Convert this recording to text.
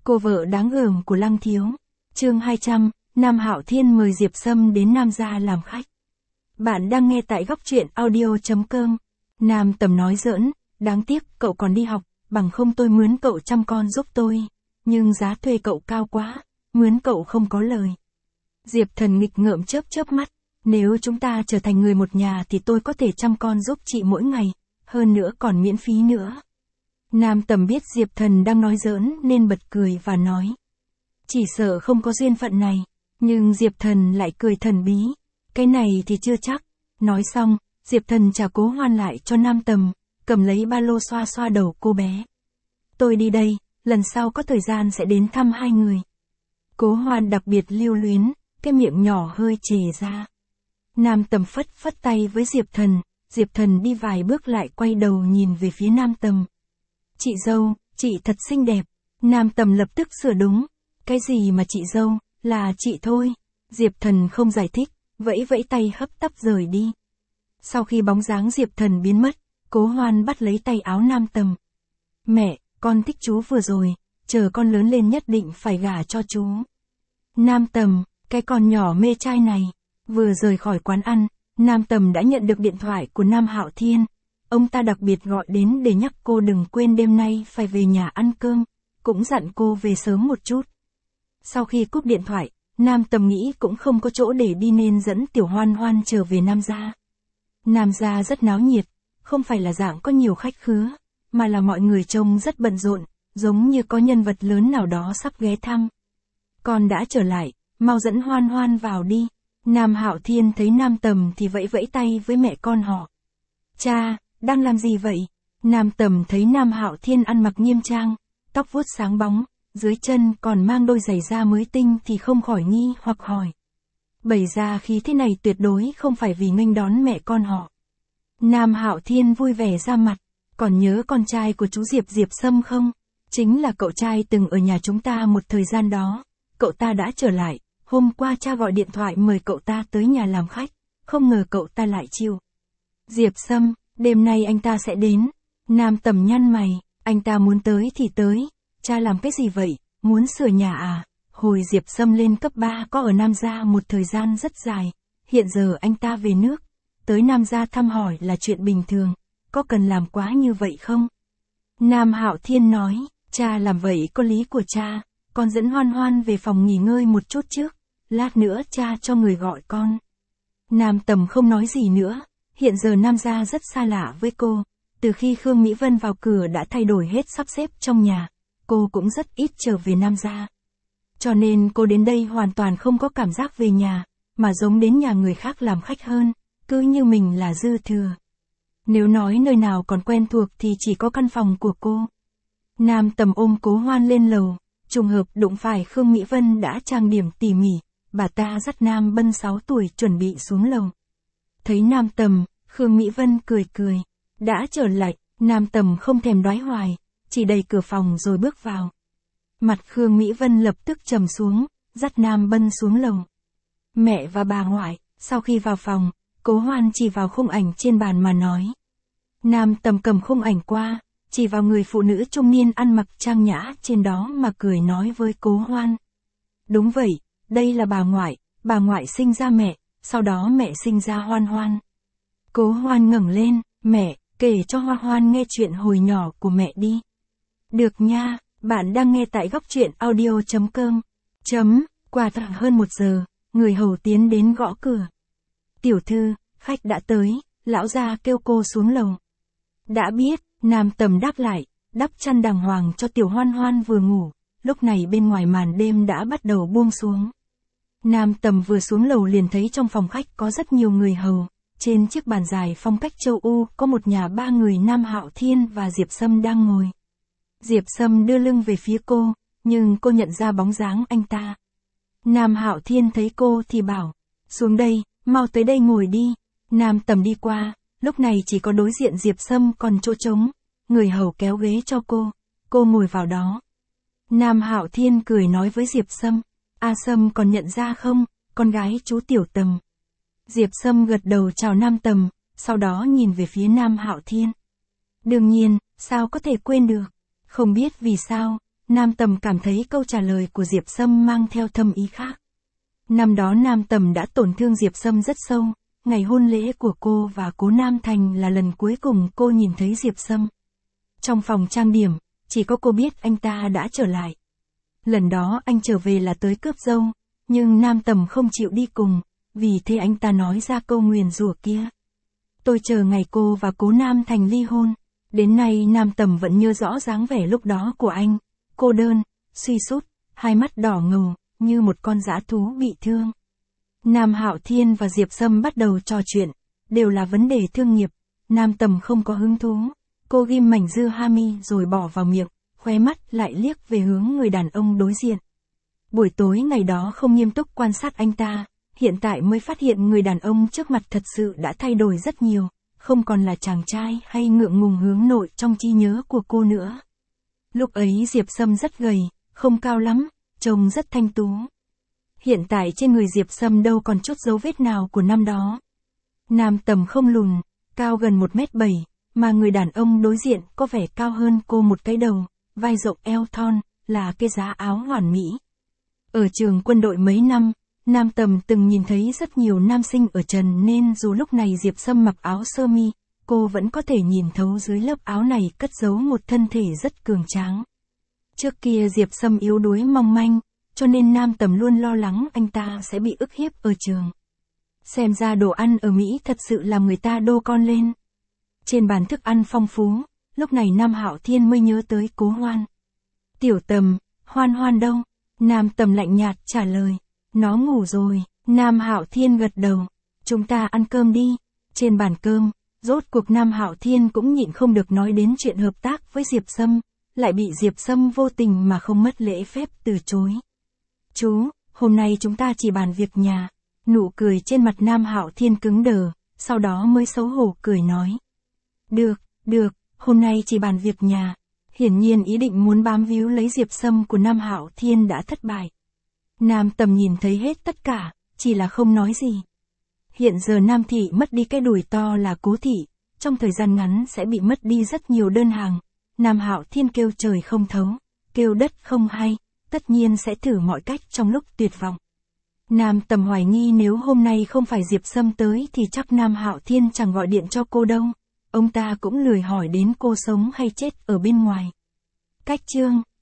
Cô vợ đáng gờm của Lăng Thiếu. Chương 200, Nam Hạo Thiên mời Diệp Sâm đến Nam gia làm khách. Bạn đang nghe tại góc truyện audio.com. Nam Tầm nói giỡn, đáng tiếc cậu còn đi học, bằng không tôi mướn cậu chăm con giúp tôi. Nhưng giá thuê cậu cao quá, mướn cậu không có lời. Diệp Thần nghịch ngợm chớp chớp mắt, nếu chúng ta trở thành người một nhà thì tôi có thể chăm con giúp chị mỗi ngày, hơn nữa còn miễn phí nữa. Nam Tầm biết Diệp Thần đang nói giỡn nên bật cười và nói. Chỉ sợ không có duyên phận này, nhưng Diệp Thần lại cười thần bí. Cái này thì chưa chắc. Nói xong, Diệp Thần trả Cố Hoan lại cho Nam Tầm, cầm lấy ba lô xoa xoa đầu cô bé. Tôi đi đây, lần sau có thời gian sẽ đến thăm hai người. Cố Hoan đặc biệt lưu luyến, cái miệng nhỏ hơi chề ra. Nam Tầm phất phất tay với Diệp Thần đi vài bước lại quay đầu nhìn về phía Nam Tầm. Chị dâu, chị thật xinh đẹp. Nam Tầm lập tức sửa đúng. Cái gì mà chị dâu, là chị thôi. Diệp Thần không giải thích, vẫy vẫy tay hấp tấp rời đi. Sau khi bóng dáng Diệp Thần biến mất, Cố Hoan bắt lấy tay áo Nam Tầm. Mẹ, con thích chú vừa rồi, chờ con lớn lên nhất định phải gả cho chú. Nam Tầm, cái con nhỏ mê trai này. Vừa rời khỏi quán ăn, Nam Tầm đã nhận được điện thoại của Nam Hạo Thiên. Ông ta đặc biệt gọi đến để nhắc cô đừng quên đêm nay phải về nhà ăn cơm, cũng dặn cô về sớm một chút. Sau khi cúp điện thoại, Nam Tầm nghĩ cũng không có chỗ để đi nên dẫn Tiểu Hoan Hoan trở về Nam gia. Nam gia rất náo nhiệt, không phải là dạng có nhiều khách khứa, mà là mọi người trông rất bận rộn, giống như có nhân vật lớn nào đó sắp ghé thăm. Con đã trở lại, mau dẫn Hoan Hoan vào đi. Nam Hạo Thiên thấy Nam Tầm thì vẫy vẫy tay với mẹ con họ. Cha, đang làm gì vậy? Nam Tầm thấy Nam Hạo Thiên ăn mặc nghiêm trang, tóc vuốt sáng bóng, dưới chân còn mang đôi giày da mới tinh thì không khỏi nghi hoặc hỏi. Bày ra khí thế này tuyệt đối không phải vì nghênh đón mẹ con họ. Nam Hạo Thiên vui vẻ ra mặt, còn nhớ con trai của chú Diệp Sâm không? Chính là cậu trai từng ở nhà chúng ta một thời gian đó. Cậu ta đã trở lại, hôm qua cha gọi điện thoại mời cậu ta tới nhà làm khách, không ngờ cậu ta lại chịu. Diệp Sâm, đêm nay anh ta sẽ đến. Nam Tầm nhăn mày, anh ta muốn tới thì tới. Cha làm cái gì vậy, muốn sửa nhà à? Hồi Diệp Sâm lên cấp 3 có ở Nam gia một thời gian rất dài. Hiện giờ anh ta về nước, tới Nam gia thăm hỏi là chuyện bình thường. Có cần làm quá như vậy không? Nam Hạo Thiên nói, cha làm vậy có lý của cha. Con dẫn Hoan Hoan về phòng nghỉ ngơi một chút trước. Lát nữa cha cho người gọi con. Nam Tầm không nói gì nữa. Hiện giờ Nam gia rất xa lạ với cô. Từ khi Khương Mỹ Vân vào cửa đã thay đổi hết sắp xếp trong nhà. Cô cũng rất ít trở về Nam gia. Cho nên cô đến đây hoàn toàn không có cảm giác về nhà, mà giống đến nhà người khác làm khách hơn, cứ như mình là dư thừa. Nếu nói nơi nào còn quen thuộc thì chỉ có căn phòng của cô. Nam Tầm ôm Cố Hoan lên lầu, trùng hợp đụng phải Khương Mỹ Vân đã trang điểm tỉ mỉ, bà ta dắt Nam Bân 6 tuổi chuẩn bị xuống lầu. Thấy Nam Tầm, Khương Mỹ Vân cười cười, đã trở lại, Nam Tầm không thèm đoái hoài, chỉ đẩy cửa phòng rồi bước vào. Mặt Khương Mỹ Vân lập tức trầm xuống, dắt Nam Bân xuống lầu. Mẹ và bà ngoại, sau khi vào phòng, Cố Hoan chỉ vào khung ảnh trên bàn mà nói. Nam Tầm cầm khung ảnh qua, chỉ vào người phụ nữ trung niên ăn mặc trang nhã trên đó mà cười nói với Cố Hoan. Đúng vậy, đây là bà ngoại sinh ra mẹ, sau đó mẹ sinh ra Hoan Hoan. Cố Hoan ngẩng lên, mẹ, kể cho Hoan Hoan nghe chuyện hồi nhỏ của mẹ đi. Được nha, bạn đang nghe tại góc truyện audio.com. Qua hơn 1 giờ, người hầu tiến đến gõ cửa. Tiểu thư, khách đã tới, lão gia kêu cô xuống lầu. Đã biết, Nam Tầm đáp lại, đắp chăn đàng hoàng cho Tiểu Hoan Hoan vừa ngủ, lúc này bên ngoài màn đêm đã bắt đầu buông xuống. Nam Tầm vừa xuống lầu liền thấy trong phòng khách có rất nhiều người hầu, trên chiếc bàn dài phong cách châu Âu có một nhà 3 người Nam Hạo Thiên và Diệp Sâm đang ngồi. Diệp Sâm đưa lưng về phía cô, nhưng cô nhận ra bóng dáng anh ta. Nam Hạo Thiên thấy cô thì bảo, xuống đây, mau tới đây ngồi đi. Nam Tầm đi qua, lúc này chỉ có đối diện Diệp Sâm còn chỗ trống, người hầu kéo ghế cho cô ngồi vào đó. Nam Hạo Thiên cười nói với Diệp Sâm, A Sâm còn nhận ra không, con gái chú Tiểu Tầm. Diệp Sâm gật đầu chào Nam Tầm, sau đó nhìn về phía Nam Hạo Thiên. Đương nhiên, sao có thể quên được. Không biết vì sao, Nam Tầm cảm thấy câu trả lời của Diệp Sâm mang theo thâm ý khác. Năm đó Nam Tầm đã tổn thương Diệp Sâm rất sâu, ngày hôn lễ của cô và Cố Nam Thành là lần cuối cùng cô nhìn thấy Diệp Sâm. Trong phòng trang điểm, chỉ có cô biết anh ta đã trở lại. Lần đó anh trở về là tới cướp dâu, nhưng Nam Tầm không chịu đi cùng, vì thế anh ta nói ra câu nguyền rủa kia. Tôi chờ ngày cô và Cố Nam Thành ly hôn. Đến nay Nam Tầm vẫn nhớ rõ dáng vẻ lúc đó của anh, cô đơn, suy sút, hai mắt đỏ ngầu, như một con dã thú bị thương. Nam Hạo Thiên và Diệp Sâm bắt đầu trò chuyện, đều là vấn đề thương nghiệp. Nam Tầm không có hứng thú, cô ghim mảnh dưa hami rồi bỏ vào miệng, khóe mắt lại liếc về hướng người đàn ông đối diện. Buổi tối ngày đó không nghiêm túc quan sát anh ta, hiện tại mới phát hiện người đàn ông trước mặt thật sự đã thay đổi rất nhiều, không còn là chàng trai hay ngượng ngùng hướng nội trong trí nhớ của cô nữa. Lúc ấy Diệp Sâm rất gầy, không cao lắm, trông rất thanh tú. Hiện tại trên người Diệp Sâm đâu còn chút dấu vết nào của năm đó. Nam Tầm không lùn, cao gần 1m7, mà người đàn ông đối diện có vẻ cao hơn cô một cái đầu, vai rộng eo thon, là cái giá áo hoàn mỹ. Ở trường quân đội mấy năm, Nam Tầm từng nhìn thấy rất nhiều nam sinh ở trần nên dù lúc này Diệp Sâm mặc áo sơ mi, cô vẫn có thể nhìn thấu dưới lớp áo này cất giấu một thân thể rất cường tráng. Trước kia Diệp Sâm yếu đuối mong manh, cho nên Nam Tầm luôn lo lắng anh ta sẽ bị ức hiếp ở trường. Xem ra đồ ăn ở Mỹ thật sự làm người ta đô con lên. Trên bàn thức ăn phong phú, lúc này Nam Hạo Thiên mới nhớ tới Cố Hoan. Tiểu Tầm, Hoan Hoan đâu? Nam Tầm lạnh nhạt trả lời. Nó ngủ rồi. Nam Hạo Thiên gật đầu. Chúng ta ăn cơm đi. Trên bàn cơm, rốt cuộc Nam Hạo Thiên cũng nhịn không được nói đến chuyện hợp tác với Diệp Sâm, lại bị Diệp Sâm vô tình mà không mất lễ phép từ chối. Chú, hôm nay chúng ta chỉ bàn việc nhà. Nụ cười trên mặt Nam Hạo Thiên cứng đờ, sau đó mới xấu hổ cười nói. Được, hôm nay chỉ bàn việc nhà. Hiển nhiên ý định muốn bám víu lấy Diệp Sâm của Nam Hạo Thiên đã thất bại. Nam Tầm nhìn thấy hết tất cả, chỉ là không nói gì. Hiện giờ Nam Thị mất đi cái đùi to là Cố Thị, trong thời gian ngắn sẽ bị mất đi rất nhiều đơn hàng. Nam Hạo Thiên kêu trời không thấu, kêu đất không hay, tất nhiên sẽ thử mọi cách trong lúc tuyệt vọng. Nam Tầm hoài nghi nếu hôm nay không phải Diệp Sâm tới thì chắc Nam Hạo Thiên chẳng gọi điện cho cô đâu. Ông ta cũng lười hỏi đến cô sống hay chết ở bên ngoài. Cách chương